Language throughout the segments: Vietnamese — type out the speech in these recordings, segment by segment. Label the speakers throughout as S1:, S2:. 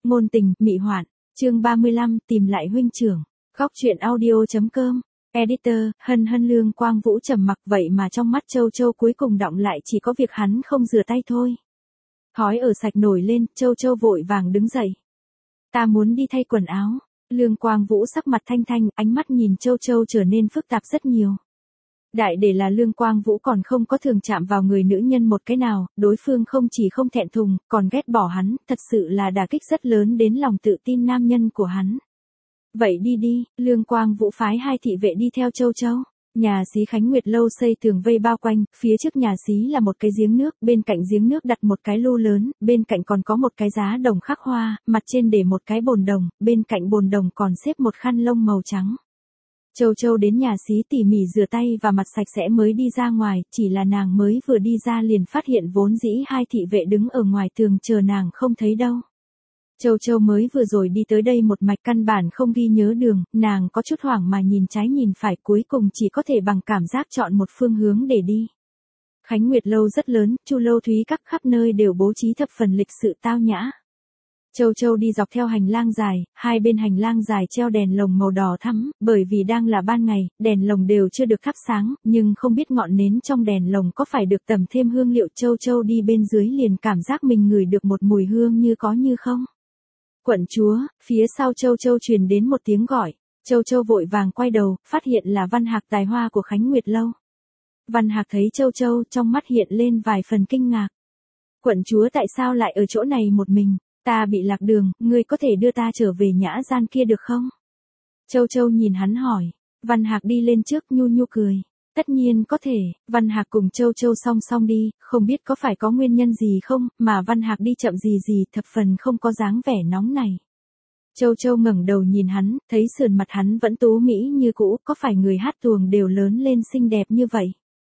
S1: Ngôn tình, mị hoạn. Chương 35, tìm lại huynh trưởng. Góc truyện audio.com. Editor, Hân Lương Quang Vũ trầm mặc, vậy mà trong mắt Châu Châu cuối cùng đọng lại chỉ có việc hắn không rửa tay thôi. Khói ở sạch nổi lên, Châu Châu vội vàng đứng dậy. Ta muốn đi thay quần áo. Lương Quang Vũ sắc mặt thanh thanh, ánh mắt nhìn Châu Châu trở nên phức tạp rất nhiều. Đại để là Lương Quang Vũ còn không có thường chạm vào người nữ nhân một cái nào, đối phương không chỉ không thẹn thùng, còn ghét bỏ hắn, thật sự là đả kích rất lớn đến lòng tự tin nam nhân của hắn. Vậy đi đi, Lương Quang Vũ phái 2 thị vệ đi theo Châu Châu. Nhà xí Khánh Nguyệt lâu xây tường vây bao quanh, phía trước nhà xí là một cái giếng nước, bên cạnh giếng nước đặt một cái lu lớn, bên cạnh còn có một cái giá đồng khắc hoa, mặt trên để một cái bồn đồng, bên cạnh bồn đồng còn xếp một khăn lông màu trắng. Châu Châu đến nhà xí tỉ mỉ rửa tay và mặt sạch sẽ mới đi ra ngoài, chỉ là nàng mới vừa đi ra liền phát hiện vốn dĩ 2 thị vệ đứng ở ngoài tường chờ nàng không thấy đâu. Châu Châu mới vừa rồi đi tới đây một mạch căn bản không ghi nhớ đường, nàng có chút hoảng mà nhìn trái nhìn phải, cuối cùng chỉ có thể bằng cảm giác chọn một phương hướng để đi. Khánh Nguyệt lâu rất lớn, Chu lâu thúy các khắp nơi đều bố trí thập phần lịch sự tao nhã. Châu Châu đi dọc theo hành lang dài, hai bên hành lang dài treo đèn lồng màu đỏ thắm, bởi vì đang là ban ngày, đèn lồng đều chưa được thắp sáng, nhưng không biết ngọn nến trong đèn lồng có phải được tẩm thêm hương liệu. Châu Châu đi bên dưới liền cảm giác mình ngửi được một mùi hương như có như không. Quận chúa, phía sau Châu Châu truyền đến một tiếng gọi, Châu Châu vội vàng quay đầu, phát hiện là Văn Hạc tài hoa của Khánh Nguyệt lâu. Văn Hạc thấy Châu Châu, trong mắt hiện lên vài phần kinh ngạc. Quận chúa tại sao lại ở chỗ này một mình? Ta bị lạc đường, ngươi có thể đưa ta trở về nhã gian kia được không? Châu Châu nhìn hắn hỏi. Văn Hạc đi lên trước nhu nhu cười. Tất nhiên có thể. Văn Hạc cùng Châu Châu song song đi, không biết có phải có nguyên nhân gì không, mà Văn Hạc đi chậm gì thập phần không có dáng vẻ nóng này. Châu Châu ngẩng đầu nhìn hắn, thấy sườn mặt hắn vẫn tú mỹ như cũ, có phải người hát tuồng đều lớn lên xinh đẹp như vậy?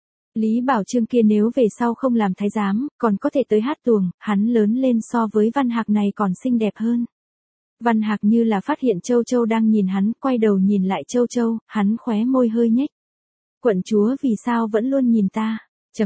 S1: Lý Bảo Trương kia nếu về sau không làm thái giám, còn có thể tới hát tuồng, hắn lớn lên so với Văn Hạc này còn xinh đẹp hơn. Văn Hạc như là phát hiện Châu Châu đang nhìn hắn, quay đầu nhìn lại Châu Châu, hắn khóe môi hơi nhếch. Quận chúa vì sao vẫn luôn nhìn ta?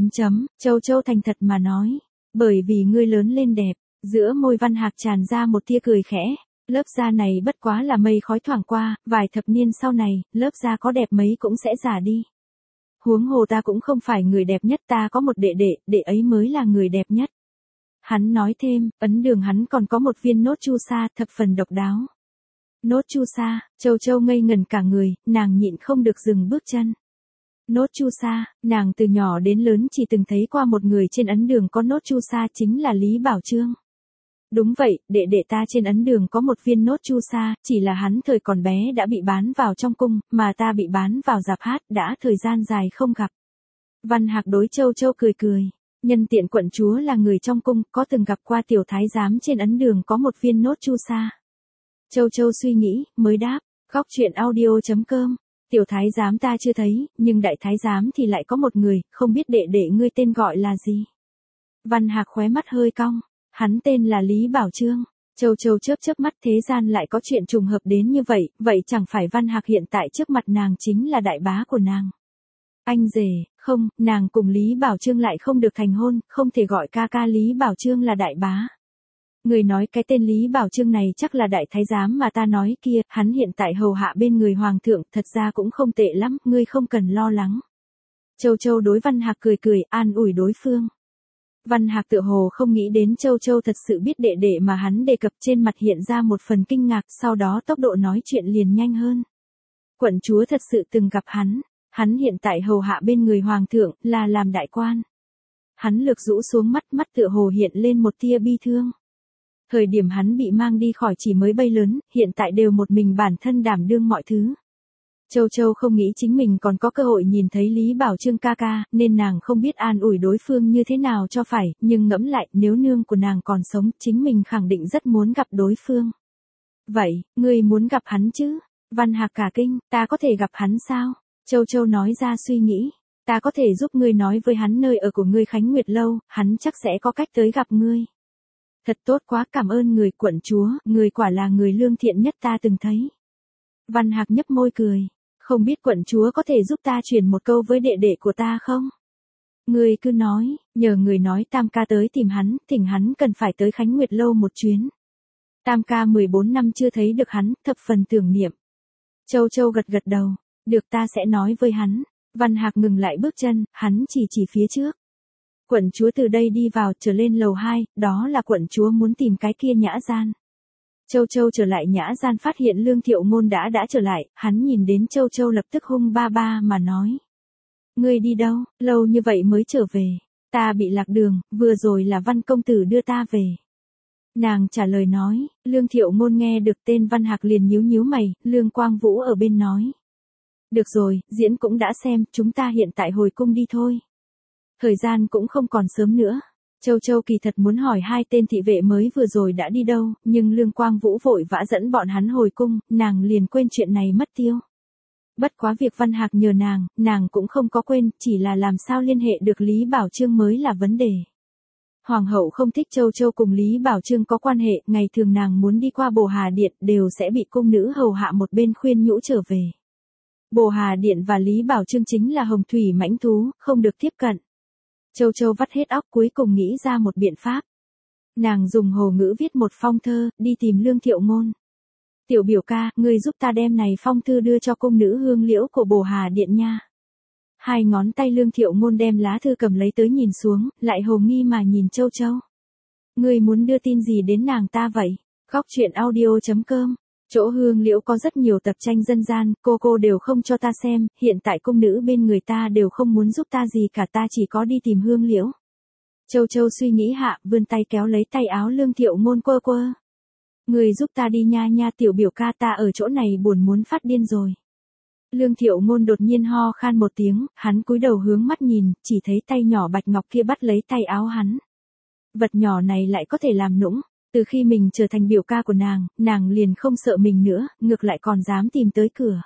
S1: Châu Châu thành thật mà nói. Bởi vì ngươi lớn lên đẹp. Giữa môi Văn Hạc tràn ra một tia cười khẽ. Lớp da này bất quá là mây khói thoảng qua, vài thập niên sau này, lớp da có đẹp mấy cũng sẽ già đi. Huống hồ ta cũng không phải người đẹp nhất, ta có một đệ đệ ấy mới là người đẹp nhất. Hắn nói thêm, ấn đường hắn còn có một viên nốt chu sa thập phần độc đáo. Nốt chu sa, Châu Châu ngây ngẩn cả người, nàng nhịn không được dừng bước chân. Nốt chu sa, nàng từ nhỏ đến lớn chỉ từng thấy qua một người trên ấn đường có nốt chu sa, chính là Lý Bảo Trương. Đúng vậy, đệ đệ ta trên ấn đường có một viên nốt chu sa, chỉ là hắn thời còn bé đã bị bán vào trong cung, mà ta bị bán vào rạp hát, đã thời gian dài không gặp. Văn Hạc đối Châu Châu cười. Nhân tiện quận chúa là người trong cung, có từng gặp qua tiểu thái giám trên ấn đường có một viên nốt chu sa. Châu Châu suy nghĩ, mới đáp, góc truyện audio.com. Tiểu thái giám ta chưa thấy, nhưng đại thái giám thì lại có một người, không biết đệ đệ ngươi tên gọi là gì. Văn Hạc khóe mắt hơi cong, hắn tên là Lý Bảo Trương. Châu Châu chớp mắt, thế gian lại có chuyện trùng hợp đến như vậy, vậy chẳng phải Văn Hạc hiện tại trước mặt nàng chính là đại bá của nàng. Anh rể, không, nàng cùng Lý Bảo Trương lại không được thành hôn, không thể gọi ca ca Lý Bảo Trương là đại bá. Người nói cái tên Lý Bảo Trương này chắc là đại thái giám mà ta nói kia, hắn hiện tại hầu hạ bên người hoàng thượng, thật ra cũng không tệ lắm, ngươi không cần lo lắng. Châu Châu đối Văn Hạc cười, an ủi đối phương. Văn Hạc tựa hồ không nghĩ đến Châu Châu thật sự biết đệ đệ mà hắn đề cập, trên mặt hiện ra một phần kinh ngạc, sau đó tốc độ nói chuyện liền nhanh hơn. Quận chúa thật sự từng gặp hắn hiện tại hầu hạ bên người hoàng thượng, là làm đại quan. Hắn lược rũ xuống mắt tựa hồ hiện lên một tia bi thương. Thời điểm hắn bị mang đi khỏi chỉ mới bay lớn, hiện tại đều một mình bản thân đảm đương mọi thứ. Châu Châu không nghĩ chính mình còn có cơ hội nhìn thấy Lý Bảo Trương ca ca, nên nàng không biết an ủi đối phương như thế nào cho phải, nhưng ngẫm lại, nếu nương của nàng còn sống, chính mình khẳng định rất muốn gặp đối phương. Vậy, ngươi muốn gặp hắn chứ? Văn Hạc cả kinh, ta có thể gặp hắn sao? Châu Châu nói ra suy nghĩ, ta có thể giúp ngươi nói với hắn nơi ở của ngươi Khánh Nguyệt lâu, hắn chắc sẽ có cách tới gặp ngươi. Thật tốt quá, cảm ơn người quận chúa, người quả là người lương thiện nhất ta từng thấy. Văn Hạc nhấp môi cười, không biết quận chúa có thể giúp ta truyền một câu với đệ đệ của ta không? Người cứ nói, nhờ người nói Tam ca tới tìm hắn, thỉnh hắn cần phải tới Khánh Nguyệt lâu một chuyến. Tam ca 14 năm chưa thấy được hắn, thập phần tưởng niệm. Châu Châu gật gật đầu, được ta sẽ nói với hắn. Văn Hạc ngừng lại bước chân, hắn chỉ phía trước. Quận chúa từ đây đi vào, trở lên lầu 2, đó là quận chúa muốn tìm cái kia nhã gian. Châu Châu trở lại nhã gian phát hiện Lương Thiệu Ngôn đã trở lại, hắn nhìn đến Châu Châu lập tức hung ba ba mà nói. Ngươi đi đâu, lâu như vậy mới trở về. Ta bị lạc đường, vừa rồi là Văn công tử đưa ta về. Nàng trả lời nói, Lương Thiệu Ngôn nghe được tên Văn Hạc liền nhíu nhíu mày, Lương Quang Vũ ở bên nói. Được rồi, diễn cũng đã xem, chúng ta hiện tại hồi cung đi thôi. Thời gian cũng không còn sớm nữa. Châu Châu kỳ thật muốn hỏi hai tên thị vệ mới vừa rồi đã đi đâu, nhưng Lương Quang Vũ vội vã dẫn bọn hắn hồi cung, nàng liền quên chuyện này mất tiêu. Bất quá việc Văn Hạc nhờ nàng cũng không có quên, chỉ là làm sao liên hệ được Lý Bảo Chương mới là vấn đề. Hoàng hậu không thích Châu Châu cùng Lý Bảo Chương có quan hệ, ngày thường nàng muốn đi qua Bồ Hà Điện đều sẽ bị cung nữ hầu hạ một bên khuyên nhũ trở về. Bồ Hà Điện và Lý Bảo Chương chính là hồng thủy mãnh thú, không được tiếp cận. Châu Châu vắt hết óc cuối cùng nghĩ ra một biện pháp. Nàng dùng hồ ngữ viết một phong thơ, đi tìm Lương Thiệu Ngôn. Tiểu biểu ca, ngươi giúp ta đem này phong thư đưa cho cung nữ Hương Liễu của Bồ Hà Điện nha. Hai ngón tay Lương Thiệu Ngôn đem lá thư cầm lấy tới nhìn xuống, lại hồ nghi mà nhìn Châu Châu. Ngươi muốn đưa tin gì đến nàng ta vậy? Góc truyện audio.com. Chỗ Hương Liễu có rất nhiều tập tranh dân gian, cô đều không cho ta xem, hiện tại cung nữ bên người ta đều không muốn giúp ta gì cả, ta chỉ có đi tìm Hương Liễu. Châu Châu suy nghĩ hạ, vươn tay kéo lấy tay áo Lương Thiệu Ngôn quơ quơ. Người giúp ta đi nha tiểu biểu ca, ta ở chỗ này buồn muốn phát điên rồi. Lương Thiệu Ngôn đột nhiên ho khan một tiếng, hắn cúi đầu hướng mắt nhìn, chỉ thấy tay nhỏ bạch ngọc kia bắt lấy tay áo hắn. Vật nhỏ này lại có thể làm nũng. Từ khi mình trở thành biểu ca của nàng liền không sợ mình nữa, ngược lại còn dám tìm tới cửa.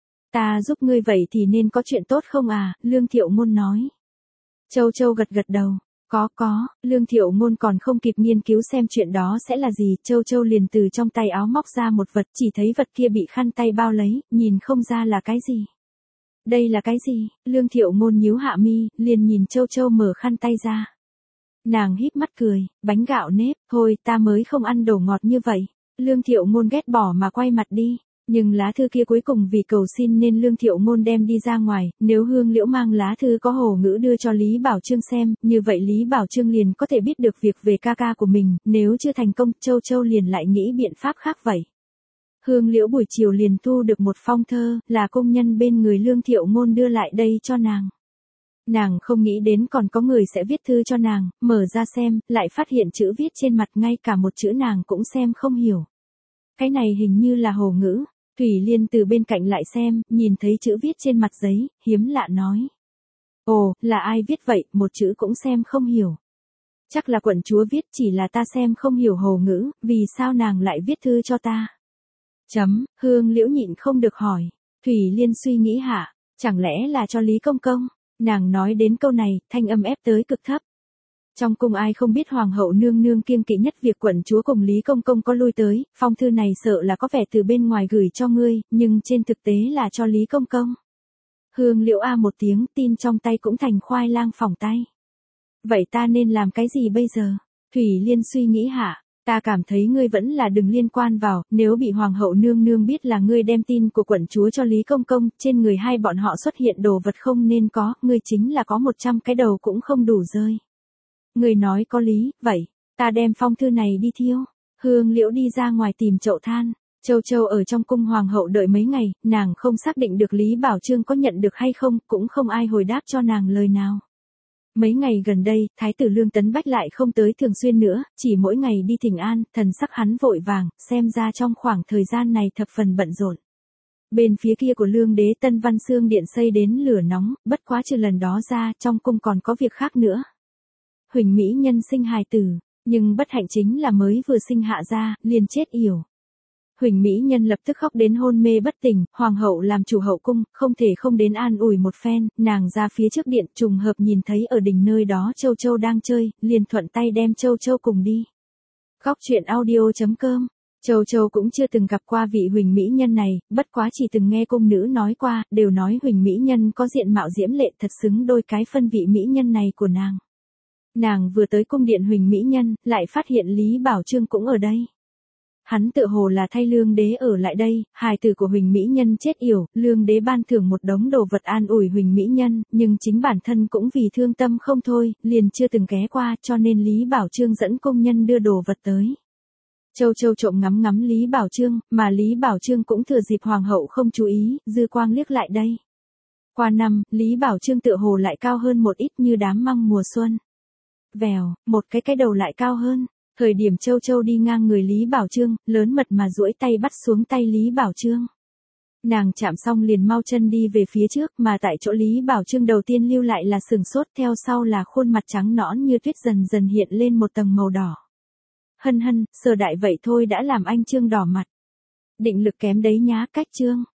S1: Ta giúp ngươi vậy thì nên có chuyện tốt không à, Lương Thiệu Ngôn nói. Châu Châu gật gật đầu, có, Lương Thiệu Ngôn còn không kịp nghiên cứu xem chuyện đó sẽ là gì, Châu Châu liền từ trong tay áo móc ra một vật, chỉ thấy vật kia bị khăn tay bao lấy, nhìn không ra là cái gì. Đây là cái gì, Lương Thiệu Ngôn nhíu hạ mi, liền nhìn Châu Châu mở khăn tay ra. Nàng híp mắt cười, bánh gạo nếp, thôi ta mới không ăn đồ ngọt như vậy. Lương Thiệu Ngôn ghét bỏ mà quay mặt đi. Nhưng lá thư kia cuối cùng vì cầu xin nên Lương Thiệu Ngôn đem đi ra ngoài, nếu Hương Liễu mang lá thư có hồ ngữ đưa cho Lý Bảo Chương xem, như vậy Lý Bảo Chương liền có thể biết được việc về ca ca của mình, nếu chưa thành công, Châu Châu liền lại nghĩ biện pháp khác vậy. Hương Liễu buổi chiều liền thu được một phong thơ, là công nhân bên người Lương Thiệu Ngôn đưa lại đây cho nàng. Nàng không nghĩ đến còn có người sẽ viết thư cho nàng, mở ra xem, lại phát hiện chữ viết trên mặt ngay cả một chữ nàng cũng xem không hiểu. Cái này hình như là hồ ngữ. Thủy Liên từ bên cạnh lại xem, nhìn thấy chữ viết trên mặt giấy, hiếm lạ nói. Ồ, là ai viết vậy, một chữ cũng xem không hiểu. Chắc là quận chúa viết, chỉ là ta xem không hiểu hồ ngữ, vì sao nàng lại viết thư cho ta? Hương Liễu nhịn không được hỏi. Thủy Liên suy nghĩ hạ, chẳng lẽ là cho Lý Công Công? Nàng nói đến câu này, thanh âm ép tới cực thấp. Trong cung ai không biết hoàng hậu nương nương kiêng kỵ nhất việc quận chúa cùng Lý Công Công có lui tới, phong thư này sợ là có vẻ từ bên ngoài gửi cho ngươi, nhưng trên thực tế là cho Lý Công Công. Hương Liễu a một tiếng, tin trong tay cũng thành khoai lang phỏng tay. Vậy ta nên làm cái gì bây giờ? Thủy Liên suy nghĩ hạ, ta cảm thấy ngươi vẫn là đừng liên quan vào, nếu bị hoàng hậu nương nương biết là ngươi đem tin của quận chúa cho Lý Công Công, trên người hai bọn họ xuất hiện đồ vật không nên có, ngươi chính là có 100 cái đầu cũng không đủ rơi. Ngươi nói có lý, vậy, ta đem phong thư này đi thiêu. Hương Liễu đi ra ngoài tìm chậu than. Châu Châu ở trong cung hoàng hậu đợi mấy ngày, nàng không xác định được Lý Bảo Chương có nhận được hay không, cũng không ai hồi đáp cho nàng lời nào. Mấy ngày gần đây, Thái tử Lương Tấn Bách lại không tới thường xuyên nữa, chỉ mỗi ngày đi thỉnh an, thần sắc hắn vội vàng, xem ra trong khoảng thời gian này thập phần bận rộn. Bên phía kia của Lương đế Tân Văn Xương điện xây đến lửa nóng, bất quá trừ lần đó ra, trong cung còn có việc khác nữa. Huỳnh Mỹ Nhân sinh hài tử, nhưng bất hạnh chính là mới vừa sinh hạ ra, liền chết yểu. Huỳnh Mỹ Nhân lập tức khóc đến hôn mê bất tỉnh, hoàng hậu làm chủ hậu cung, không thể không đến an ủi một phen, nàng ra phía trước điện trùng hợp nhìn thấy ở đỉnh nơi đó Châu Châu đang chơi, liền thuận tay đem Châu Châu cùng đi. Góc truyện audio.com. Châu Châu cũng chưa từng gặp qua vị Huỳnh Mỹ Nhân này, bất quá chỉ từng nghe cung nữ nói qua, đều nói Huỳnh Mỹ Nhân có diện mạo diễm lệ thật xứng đôi cái phân vị Mỹ Nhân này của nàng. Nàng vừa tới cung điện Huỳnh Mỹ Nhân, lại phát hiện Lý Bảo Chương cũng ở đây. Hắn tựa hồ là thay Lương Đế ở lại đây, hài tử của Huỳnh Mỹ Nhân chết yểu, Lương Đế ban thưởng một đống đồ vật an ủi Huỳnh Mỹ Nhân, nhưng chính bản thân cũng vì thương tâm không thôi, liền chưa từng ghé qua, cho nên Lý Bảo Chương dẫn công nhân đưa đồ vật tới. Châu Châu trộm ngắm ngắm Lý Bảo Chương, mà Lý Bảo Chương cũng thừa dịp hoàng hậu không chú ý, dư quang liếc lại đây. Qua năm, Lý Bảo Chương tựa hồ lại cao hơn một ít như đám măng mùa xuân. Vèo, một cái đầu lại cao hơn. Thời điểm Châu Châu đi ngang người Lý Bảo Chương, lớn mật mà duỗi tay bắt xuống tay Lý Bảo Chương. Nàng chạm xong liền mau chân đi về phía trước, mà tại chỗ Lý Bảo Chương đầu tiên lưu lại là sừng sốt, theo sau là khuôn mặt trắng nõn như tuyết dần dần hiện lên một tầng màu đỏ. Hân hân, Sở đại vậy thôi đã làm anh Chương đỏ mặt. Định lực kém đấy nhá, cách Chương.